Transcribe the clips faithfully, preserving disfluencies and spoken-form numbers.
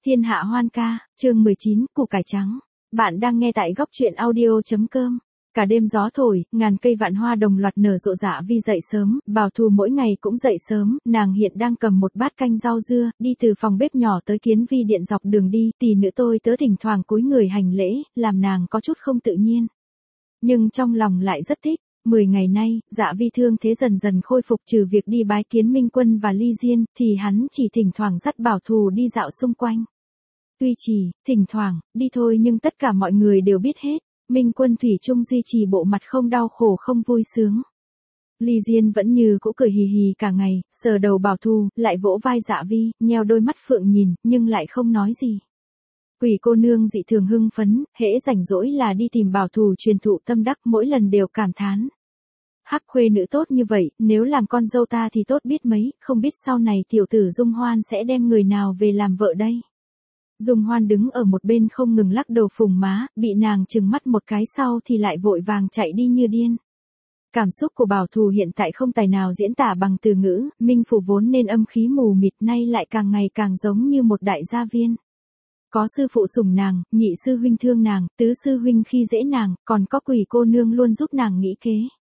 Thiên hạ hoan ca, chương mười chín, củ cải trắng. Bạn đang nghe tại góc truyện audio.com. Cả đêm gió thổi, ngàn cây vạn hoa đồng loạt nở rộ. Dạ Vi dậy sớm, Bảo Thù mỗi ngày cũng dậy sớm, nàng hiện đang cầm một bát canh rau dưa, đi từ phòng bếp nhỏ tới Kiến Vi điện dọc đường đi, tỷ nữ tôi tớ thỉnh thoảng cúi người hành lễ, làm nàng có chút không tự nhiên. Nhưng trong lòng lại rất thích. Mười ngày nay, Dạ Vi thương thế dần dần khôi phục, trừ việc đi bái kiến Minh Quân và Ly Diên, thì hắn chỉ thỉnh thoảng dắt Bảo Thù đi dạo xung quanh. Tuy chỉ, thỉnh thoảng, đi thôi nhưng tất cả mọi người đều biết hết, Minh Quân thủy chung duy trì bộ mặt không đau khổ không vui sướng. Ly Diên vẫn như cũ cười hì hì cả ngày, sờ đầu Bảo Thù, lại vỗ vai Dạ Vi, nheo đôi mắt phượng nhìn, nhưng lại không nói gì. Quỷ cô nương dị thường hưng phấn, hễ rảnh rỗi là đi tìm Bảo Thù truyền thụ tâm đắc, mỗi lần đều cảm thán. Hắc khuê nữ tốt như vậy, nếu làm con dâu ta thì tốt biết mấy, không biết sau này tiểu tử Dung Hoan sẽ đem người nào về làm vợ đây. Dung Hoan đứng ở một bên không ngừng lắc đầu phùng má, bị nàng trừng mắt một cái sau thì lại vội vàng chạy đi như điên. Cảm xúc của Bảo Thù hiện tại không tài nào diễn tả bằng từ ngữ, Minh Phủ vốn nên âm khí mù mịt nay lại càng ngày càng giống như một đại gia viên. Có sư phụ sủng nàng, nhị sư huynh thương nàng, tứ sư huynh khi dễ nàng, còn có quỷ cô nương luôn giúp nàng nghĩ kế.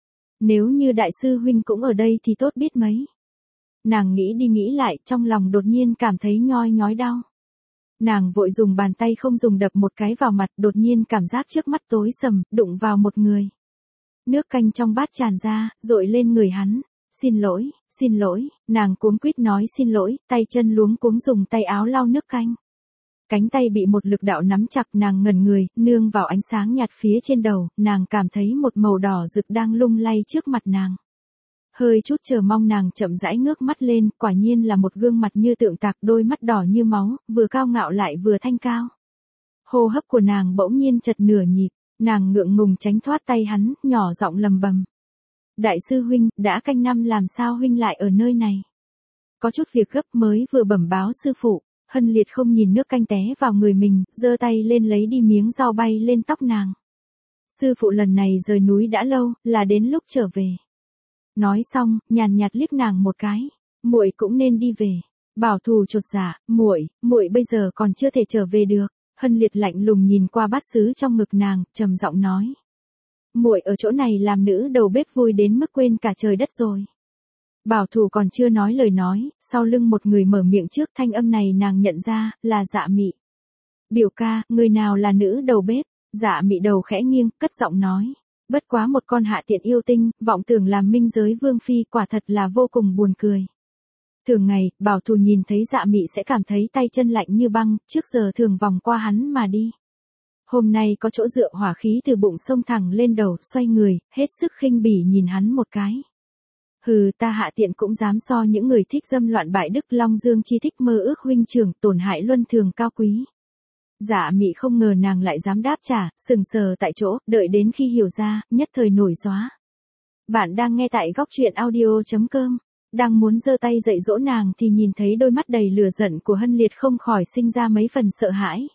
Nếu như đại sư huynh cũng ở đây thì tốt biết mấy. Nàng nghĩ đi nghĩ lại, trong lòng đột nhiên cảm thấy nhoi nhói đau. Nàng vội dùng bàn tay không dùng đập một cái vào mặt, đột nhiên cảm giác trước mắt tối sầm, đụng vào một người. Nước canh trong bát tràn ra, dội lên người hắn. Xin lỗi, xin lỗi, nàng cuống quýt nói xin lỗi, tay chân luống cuống dùng tay áo lau nước canh. Cánh tay bị một lực đạo nắm chặt, nàng ngẩn người, nương vào ánh sáng nhạt phía trên đầu, nàng cảm thấy một màu đỏ rực đang lung lay trước mặt nàng. Hơi chút chờ mong nàng chậm rãi ngước mắt lên, quả nhiên là một gương mặt như tượng tạc, đôi mắt đỏ như máu, vừa cao ngạo lại vừa thanh cao. Hô hấp của nàng bỗng nhiên chật nửa nhịp, nàng ngượng ngùng tránh thoát tay hắn, nhỏ giọng lầm bầm. Đại sư huynh, đã canh năm làm sao huynh lại ở nơi này? Có chút việc gấp mới vừa bẩm báo sư phụ. Hân Liệt không nhìn nước canh té vào người mình, giơ tay lên lấy đi miếng rau bay lên tóc nàng. Sư phụ lần này rời núi đã lâu, là đến lúc trở về. Nói xong, nhàn nhạt liếc nàng một cái, muội cũng nên đi về. Bảo Thù chột dạ, muội, muội bây giờ còn chưa thể trở về được. Hân Liệt lạnh lùng nhìn qua bát sứ trong ngực nàng, trầm giọng nói. Muội ở chỗ này làm nữ đầu bếp vui đến mức quên cả trời đất rồi. Bảo Thù còn chưa nói lời nói, sau lưng một người mở miệng trước, thanh âm này nàng nhận ra, là Dạ Mị. Biểu ca, người nào là nữ đầu bếp? Dạ Mị đầu khẽ nghiêng, cất giọng nói. Bất quá một con hạ tiện yêu tinh, vọng tưởng làm minh giới vương phi, quả thật là vô cùng buồn cười. Thường ngày, Bảo Thù nhìn thấy Dạ Mị sẽ cảm thấy tay chân lạnh như băng, trước giờ thường vòng qua hắn mà đi. Hôm nay có chỗ dựa, hỏa khí từ bụng xông thẳng lên đầu, xoay người, hết sức khinh bỉ nhìn hắn một cái. Hừ, ta hạ tiện cũng dám so những người thích dâm loạn bại đức, Long Dương chi thích mơ ước huynh trưởng, tổn hại luân thường cao quý. Dạ Mị không ngờ nàng lại dám đáp trả, sừng sờ tại chỗ, đợi đến khi hiểu ra, nhất thời nổi gióa. Bạn đang nghe tại góc truyện audio.com, đang muốn giơ tay dạy dỗ nàng thì nhìn thấy đôi mắt đầy lửa giận của Hân Liệt, không khỏi sinh ra mấy phần sợ hãi.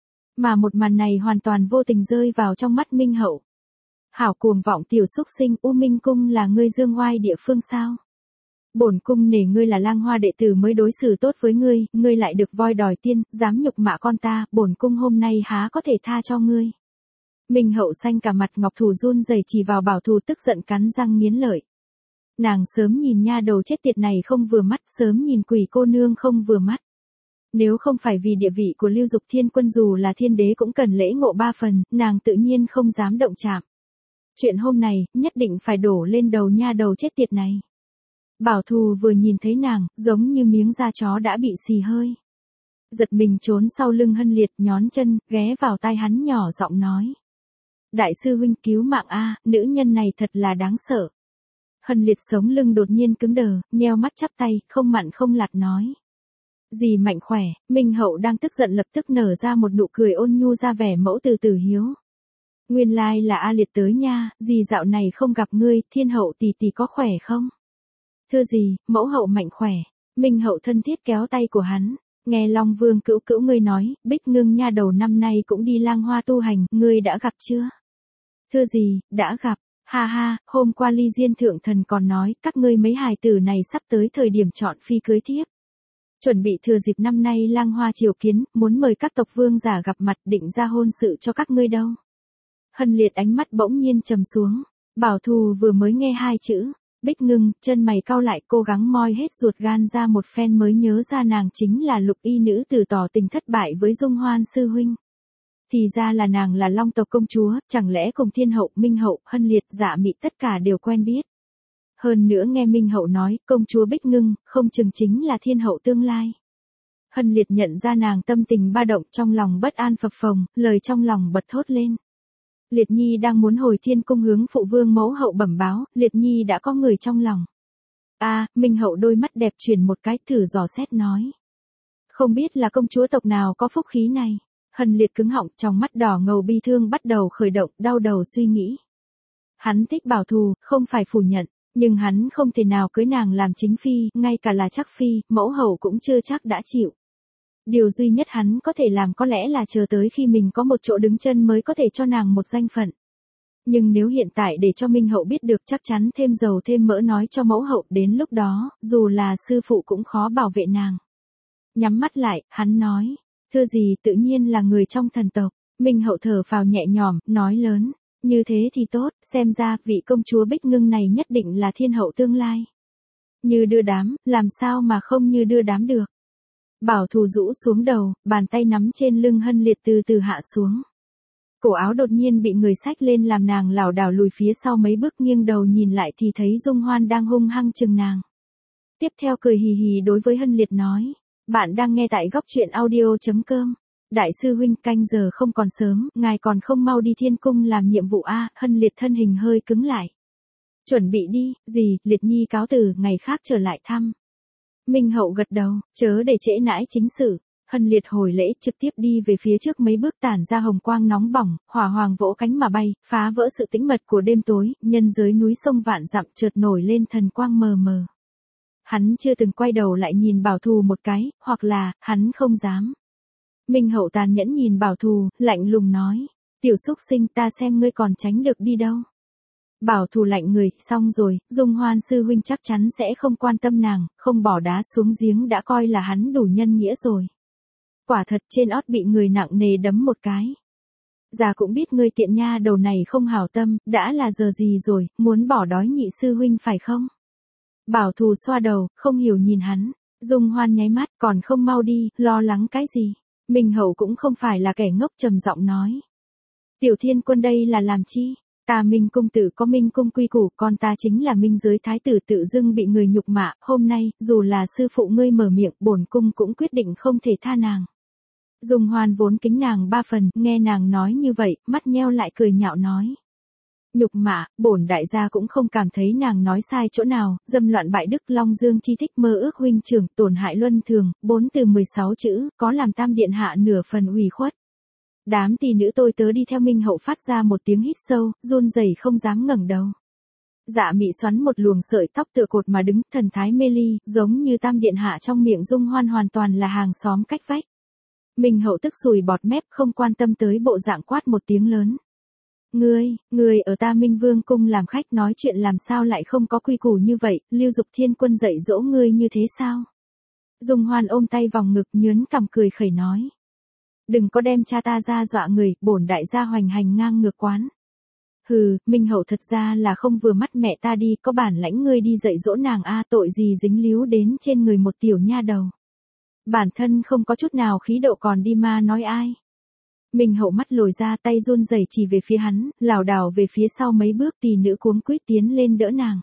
Mà một màn này hoàn toàn vô tình rơi vào trong mắt Minh Hậu. Hảo cuồng vọng tiểu xúc sinh, U Minh cung là ngươi dương oai địa phương sao? Bổn cung nể ngươi là lang hoa đệ tử mới đối xử tốt với ngươi, ngươi lại được voi đòi tiên, dám nhục mạ con ta, bổn cung hôm nay há có thể tha cho ngươi. Minh Hậu xanh cả mặt, ngọc thủ run rẩy chỉ vào Bảo Thù, tức giận cắn răng nghiến lợi. Nàng sớm nhìn nha đầu chết tiệt này không vừa mắt, sớm nhìn quỷ cô nương không vừa mắt. Nếu không phải vì địa vị của Lưu Dục Thiên Quân dù là thiên đế cũng cần lễ ngộ ba phần, nàng tự nhiên không dám động chạm. Chuyện hôm này, nhất định phải đổ lên đầu nha đầu chết tiệt này. Bảo Thù vừa nhìn thấy nàng, giống như miếng da chó đã bị xì hơi. Giật mình trốn sau lưng Hân Liệt, nhón chân, ghé vào tai hắn nhỏ giọng nói. Đại sư huynh cứu mạng a, nữ nhân này thật là đáng sợ. Hân Liệt sống lưng đột nhiên cứng đờ, nheo mắt chắp tay, không mặn không lạt nói. Dì mạnh khỏe, Minh Hậu đang tức giận lập tức nở ra một nụ cười ôn nhu ra vẻ mẫu từ từ hiếu. Nguyên lai là A Liệt tới nha, dì dạo này không gặp ngươi, Thiên Hậu tỷ tỷ có khỏe không? Thưa dì, mẫu hậu mạnh khỏe. Minh Hậu thân thiết kéo tay của hắn, nghe Long Vương cữu cữu ngươi nói, Bích Ngưng nha đầu năm nay cũng đi lang hoa tu hành, ngươi đã gặp chưa? Thưa dì, đã gặp. Ha ha, hôm qua Ly Diên thượng thần còn nói, các ngươi mấy hài tử này sắp tới thời điểm chọn phi cưới thiếp. Chuẩn bị thừa dịp năm nay lang hoa triều kiến, muốn mời các tộc vương giả gặp mặt định ra hôn sự cho các ngươi đâu. Hân Liệt ánh mắt bỗng nhiên trầm xuống. Bảo Thù vừa mới nghe hai chữ Bích Ngưng, chân mày cau lại, cố gắng moi hết ruột gan ra một phen mới nhớ ra nàng chính là Lục Y nữ tử tỏ tình thất bại với Dung Hoan sư huynh. Thì ra là nàng là Long tộc công chúa, chẳng lẽ cùng Thiên hậu, Minh hậu, Hân Liệt, Dạ Mị tất cả đều quen biết. Hơn nữa nghe Minh hậu nói, công chúa Bích Ngưng, không chừng chính là Thiên hậu tương lai. Hân Liệt nhận ra nàng tâm tình ba động, trong lòng bất an phập phồng, lời trong lòng bật thốt lên. Liệt Nhi đang muốn hồi Thiên cung hướng phụ vương mẫu hậu bẩm báo, Liệt Nhi đã có người trong lòng. A, à, Minh hậu đôi mắt đẹp chuyển một cái, thử dò xét nói. Không biết là công chúa tộc nào có phúc khí này. Hân Liệt cứng họng, trong mắt đỏ ngầu bi thương bắt đầu khởi động, đau đầu suy nghĩ. Hắn thích Bảo Thù, không phải phủ nhận, nhưng hắn không thể nào cưới nàng làm chính phi, ngay cả là chắc phi, mẫu hậu cũng chưa chắc đã chịu. Điều duy nhất hắn có thể làm có lẽ là chờ tới khi mình có một chỗ đứng chân mới có thể cho nàng một danh phận. Nhưng nếu hiện tại để cho Minh hậu biết được chắc chắn thêm dầu thêm mỡ nói cho mẫu hậu, đến lúc đó, dù là sư phụ cũng khó bảo vệ nàng. Nhắm mắt lại, hắn nói, thưa gì tự nhiên là người trong thần tộc. Minh hậu thở phào nhẹ nhõm, nói lớn, như thế thì tốt, xem ra vị công chúa Bích Ngưng này nhất định là thiên hậu tương lai. Như đưa đám, làm sao mà không như đưa đám được. Bảo Thù rũ xuống đầu, bàn tay nắm trên lưng Hân Liệt từ từ hạ xuống. Cổ áo đột nhiên bị người xách lên làm nàng lảo đảo lùi phía sau mấy bước, nghiêng đầu nhìn lại thì thấy Dung Hoan đang hung hăng chừng nàng. Tiếp theo cười hì hì đối với Hân Liệt nói, bạn đang nghe tại góc truyện audio chấm com. Đại sư huynh, canh giờ không còn sớm, ngài còn không mau đi Thiên cung làm nhiệm vụ a. Hân Liệt thân hình hơi cứng lại. Chuẩn bị đi, gì, Liệt Nhi cáo từ, ngày khác trở lại thăm. Minh hậu gật đầu, chớ để trễ nãi chính sự. Hân Liệt hồi lễ, trực tiếp đi về phía trước mấy bước, tản ra hồng quang nóng bỏng, hỏa hoàng vỗ cánh mà bay, phá vỡ sự tĩnh mật của đêm tối, nhân giới núi sông vạn dặm chợt nổi lên thần quang mờ mờ. Hắn chưa từng quay đầu lại nhìn Bảo Thù một cái, hoặc là, hắn không dám. Minh hậu tàn nhẫn nhìn Bảo Thù, lạnh lùng nói, tiểu xúc sinh, ta xem ngươi còn tránh được đi đâu. Bảo Thù lạnh người, xong rồi, Dung Hoan sư huynh chắc chắn sẽ không quan tâm nàng, không bỏ đá xuống giếng đã coi là hắn đủ nhân nghĩa rồi. Quả thật trên ót bị người nặng nề đấm một cái. Già cũng biết ngươi tiện nha đầu này không hảo tâm, đã là giờ gì rồi, muốn bỏ đói nhị sư huynh phải không? Bảo Thù xoa đầu, không hiểu nhìn hắn. Dung Hoan nháy mắt, còn không mau đi, lo lắng cái gì? Minh hậu cũng không phải là kẻ ngốc, trầm giọng nói. Tiểu Thiên quân đây là làm chi? Ta Minh cung tử có Minh cung quy củ, con ta chính là Minh giới thái tử tự dưng bị người nhục mạ, hôm nay, dù là sư phụ ngươi mở miệng, bổn cung cũng quyết định không thể tha nàng. Dung Hoan vốn kính nàng ba phần, nghe nàng nói như vậy, mắt nheo lại cười nhạo nói. Nhục mạ, bổn đại gia cũng không cảm thấy nàng nói sai chỗ nào, dâm loạn bại đức, Long Dương chi thích, mơ ước huynh trưởng, tổn hại luân thường, bốn từ mười sáu chữ, có làm tam điện hạ nửa phần ủy khuất. Đám tỷ nữ tôi tớ đi theo Minh hậu phát ra một tiếng hít sâu, run rẩy không dám ngẩng đầu. Dạ Mị xoắn một luồng sợi tóc tựa cột mà đứng, thần thái mê ly, giống như tam điện hạ trong miệng Dung Hoan hoàn toàn là hàng xóm cách vách. Minh hậu tức sùi bọt mép, không quan tâm tới bộ dạng, quát một tiếng lớn. Ngươi, ngươi ở ta Minh Vương cung làm khách nói chuyện làm sao lại không có quy củ như vậy, Lưu Dục Thiên quân dạy dỗ ngươi như thế sao? Dung Hoan ôm tay vòng ngực, nhớn cằm cười khẩy nói. Đừng có đem cha ta ra dọa người, bổn đại gia hoành hành ngang ngược quán. Hừ, Minh hậu thật ra là không vừa mắt mẹ ta đi, có bản lãnh ngươi đi dạy dỗ nàng a, tội gì dính líu đến trên người một tiểu nha đầu. Bản thân không có chút nào khí độ còn đi ma nói ai. Minh hậu mắt lồi ra, tay run rẩy chỉ về phía hắn, lảo đảo về phía sau mấy bước, tỷ nữ cuống quýt tiến lên đỡ nàng.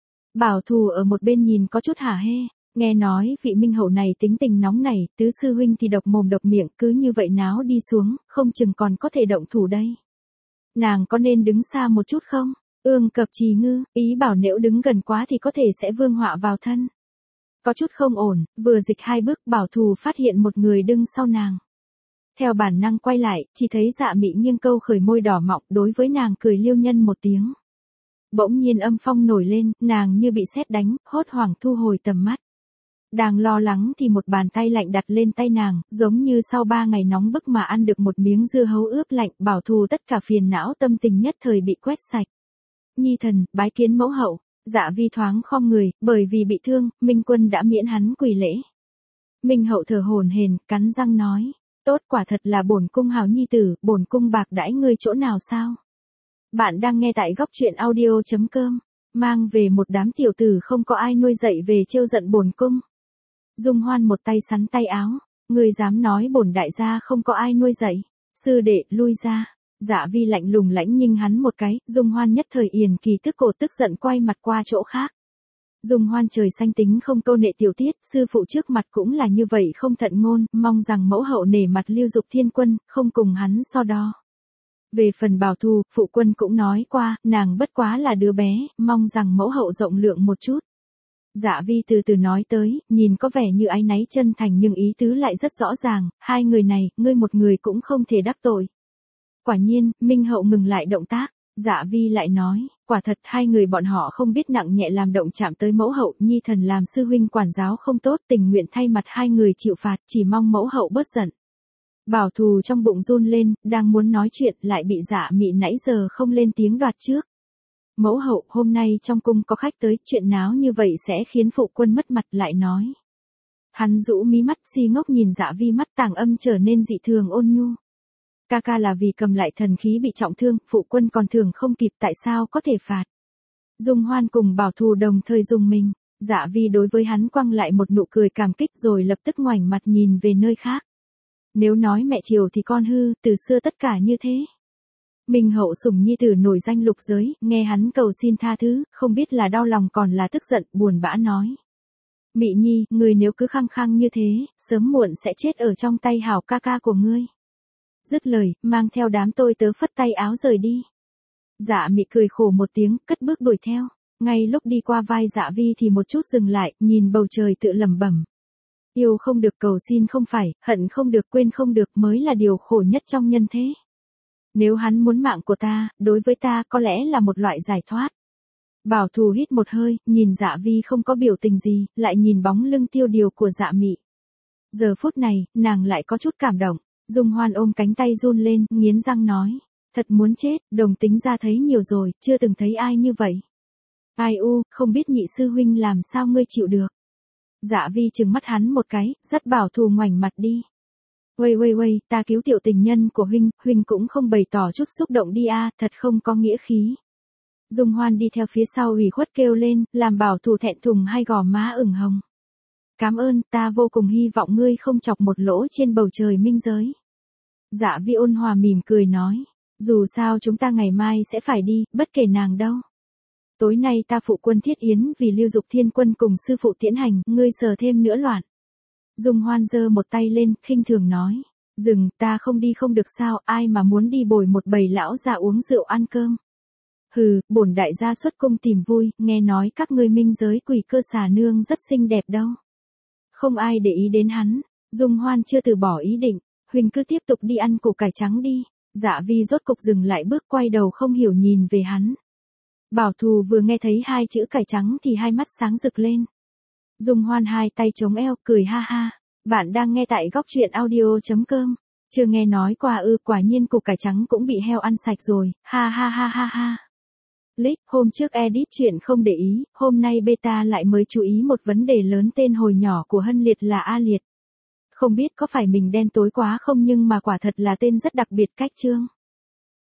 Bảo Thù ở một bên nhìn có chút hả hê, nghe nói vị Minh hậu này tính tình nóng nảy, tứ sư huynh thì độc mồm độc miệng, cứ như vậy náo đi xuống, không chừng còn có thể động thủ đây. Nàng có nên đứng xa một chút không? Ương Cập Trì Ngư, ý bảo nếu đứng gần quá thì có thể sẽ vương họa vào thân. Có chút không ổn, vừa dịch hai bước, Bảo Thù phát hiện một người đứng sau nàng. Theo bản năng quay lại, chỉ thấy Dạ Mị nghiêng câu khởi môi đỏ mọng, đối với nàng cười liêu nhân một tiếng. Bỗng nhiên âm phong nổi lên, nàng như bị sét đánh, hốt hoảng thu hồi tầm mắt. Đang lo lắng thì một bàn tay lạnh đặt lên tay nàng, giống như sau ba ngày nóng bức mà ăn được một miếng dưa hấu ướp lạnh, Bảo Thù tất cả phiền não tâm tình nhất thời bị quét sạch. Nhi thần, bái kiến mẫu hậu. Dạ Vi thoáng khom người, bởi vì bị thương, Minh quân đã miễn hắn quỳ lễ. Minh Hậu thở hổn hển, cắn răng nói, tốt, quả thật là bổn cung hảo nhi tử, bổn cung bạc đãi ngươi chỗ nào sao? Bạn đang nghe tại góc truyện audio chấm com, mang về một đám tiểu tử không có ai nuôi dạy về trêu giận bổn cung. Dung Hoan một tay sắn tay áo, ngươi dám nói bổn đại gia không có ai nuôi dạy, sư đệ, lui ra. Dạ Vi lạnh lùng lãnh nhinh hắn một cái, Dung Hoan nhất thời Yền Kỳ tức cổ tức giận quay mặt qua chỗ khác. Dung Hoan trời xanh tính không câu nệ tiểu tiết, sư phụ trước mặt cũng là như vậy không thận ngôn, mong rằng mẫu hậu nể mặt Lưu Dục Thiên Quân, không cùng hắn so đo. Về phần Bảo Thù, phụ quân cũng nói qua, nàng bất quá là đứa bé, mong rằng mẫu hậu rộng lượng một chút. Dạ Vi từ từ nói tới, nhìn có vẻ như áy náy chân thành nhưng ý tứ lại rất rõ ràng, hai người này, ngươi một người cũng không thể đắc tội. Quả nhiên, Minh Hậu ngừng lại động tác, Dạ Vi lại nói, quả thật hai người bọn họ không biết nặng nhẹ làm động chạm tới mẫu hậu, nhi thần làm sư huynh quản giáo không tốt, tình nguyện thay mặt hai người chịu phạt, chỉ mong mẫu hậu bớt giận. Bảo Thù trong bụng run lên, đang muốn nói chuyện lại bị Dạ Mị nãy giờ không lên tiếng đoạt trước. Mẫu hậu, hôm nay trong cung có khách tới, chuyện náo như vậy sẽ khiến phụ quân mất mặt, lại nói. Hắn rũ mí mắt si ngốc nhìn Dạ Vi, mắt tàng âm trở nên dị thường ôn nhu. Ca ca là vì cầm lại thần khí bị trọng thương, phụ quân còn thường không kịp, tại sao có thể phạt. Dung Hoan cùng Bảo Thù đồng thời dùng mình, Dạ Vi đối với hắn quăng lại một nụ cười cảm kích rồi lập tức ngoảnh mặt nhìn về nơi khác. Nếu nói mẹ chiều thì con hư, từ xưa tất cả như thế. Minh Hậu sủng nhi tử nổi danh lục giới, nghe hắn cầu xin tha thứ, không biết là đau lòng còn là tức giận, buồn bã nói. Mị nhi, người nếu cứ khăng khăng như thế, sớm muộn sẽ chết ở trong tay hảo ca ca của ngươi. Dứt lời, mang theo đám tôi tớ phất tay áo rời đi. Dạ Mị cười khổ một tiếng, cất bước đuổi theo. Ngay lúc đi qua vai Dạ Vi thì một chút dừng lại, nhìn bầu trời tự lẩm bẩm. Yêu không được, cầu xin không phải, hận không được, quên không được mới là điều khổ nhất trong nhân thế. Nếu hắn muốn mạng của ta, đối với ta có lẽ là một loại giải thoát. Bảo Thù hít một hơi, nhìn Dạ Vi không có biểu tình gì, lại nhìn bóng lưng tiêu điều của Dạ Mị. Giờ phút này, nàng lại có chút cảm động. Dung Hoan ôm cánh tay run lên, nghiến răng nói. Thật muốn chết, đồng tính ra thấy nhiều rồi, chưa từng thấy ai như vậy. Ai u, không biết nhị sư huynh làm sao ngươi chịu được. Dạ Vi trừng mắt hắn một cái, dắt Bảo Thù ngoảnh mặt đi. Uây uây uây, ta cứu tiểu tình nhân của huynh, huynh cũng không bày tỏ chút xúc động đi a, thật không có nghĩa khí. Dung Hoan đi theo phía sau ủy khuất kêu lên, làm Bảo Thù thẹn thùng hai gò má ửng hồng. Cảm ơn, ta vô cùng hy vọng ngươi không chọc một lỗ trên bầu trời minh giới. Dạ Vi ôn hòa mỉm cười nói, dù sao chúng ta ngày mai sẽ phải đi, bất kể nàng đâu. Tối nay ta phụ quân thiết yến vì Lưu Dục Thiên Quân cùng sư phụ tiễn hành, ngươi sờ thêm nữa loạn. Dung Hoan giơ một tay lên, khinh thường nói, dừng, ta không đi không được sao, ai mà muốn đi bồi một bầy lão già uống rượu ăn cơm. Hừ, bổn đại gia xuất cung tìm vui, nghe nói các ngươi minh giới quỷ cơ xà nương rất xinh đẹp đâu. Không ai để ý đến hắn, Dung Hoan chưa từ bỏ ý định, huynh cứ tiếp tục đi ăn củ cải trắng đi. Dạ Vi rốt cục dừng lại bước, quay đầu không hiểu nhìn về hắn. Bảo Thù vừa nghe thấy hai chữ cải trắng thì hai mắt sáng rực lên. Dung Hoan hai tay chống eo, cười ha ha. Bạn đang nghe tại góc truyện audio chấm com. Chưa nghe nói qua ư, quả nhiên củ cải trắng cũng bị heo ăn sạch rồi, ha ha ha ha ha. Lích, hôm trước edit chuyện không để ý, hôm nay beta lại mới chú ý một vấn đề lớn, tên hồi nhỏ của Hân Liệt là A Liệt. Không biết có phải mình đen tối quá không nhưng mà quả thật là tên rất đặc biệt cách chương.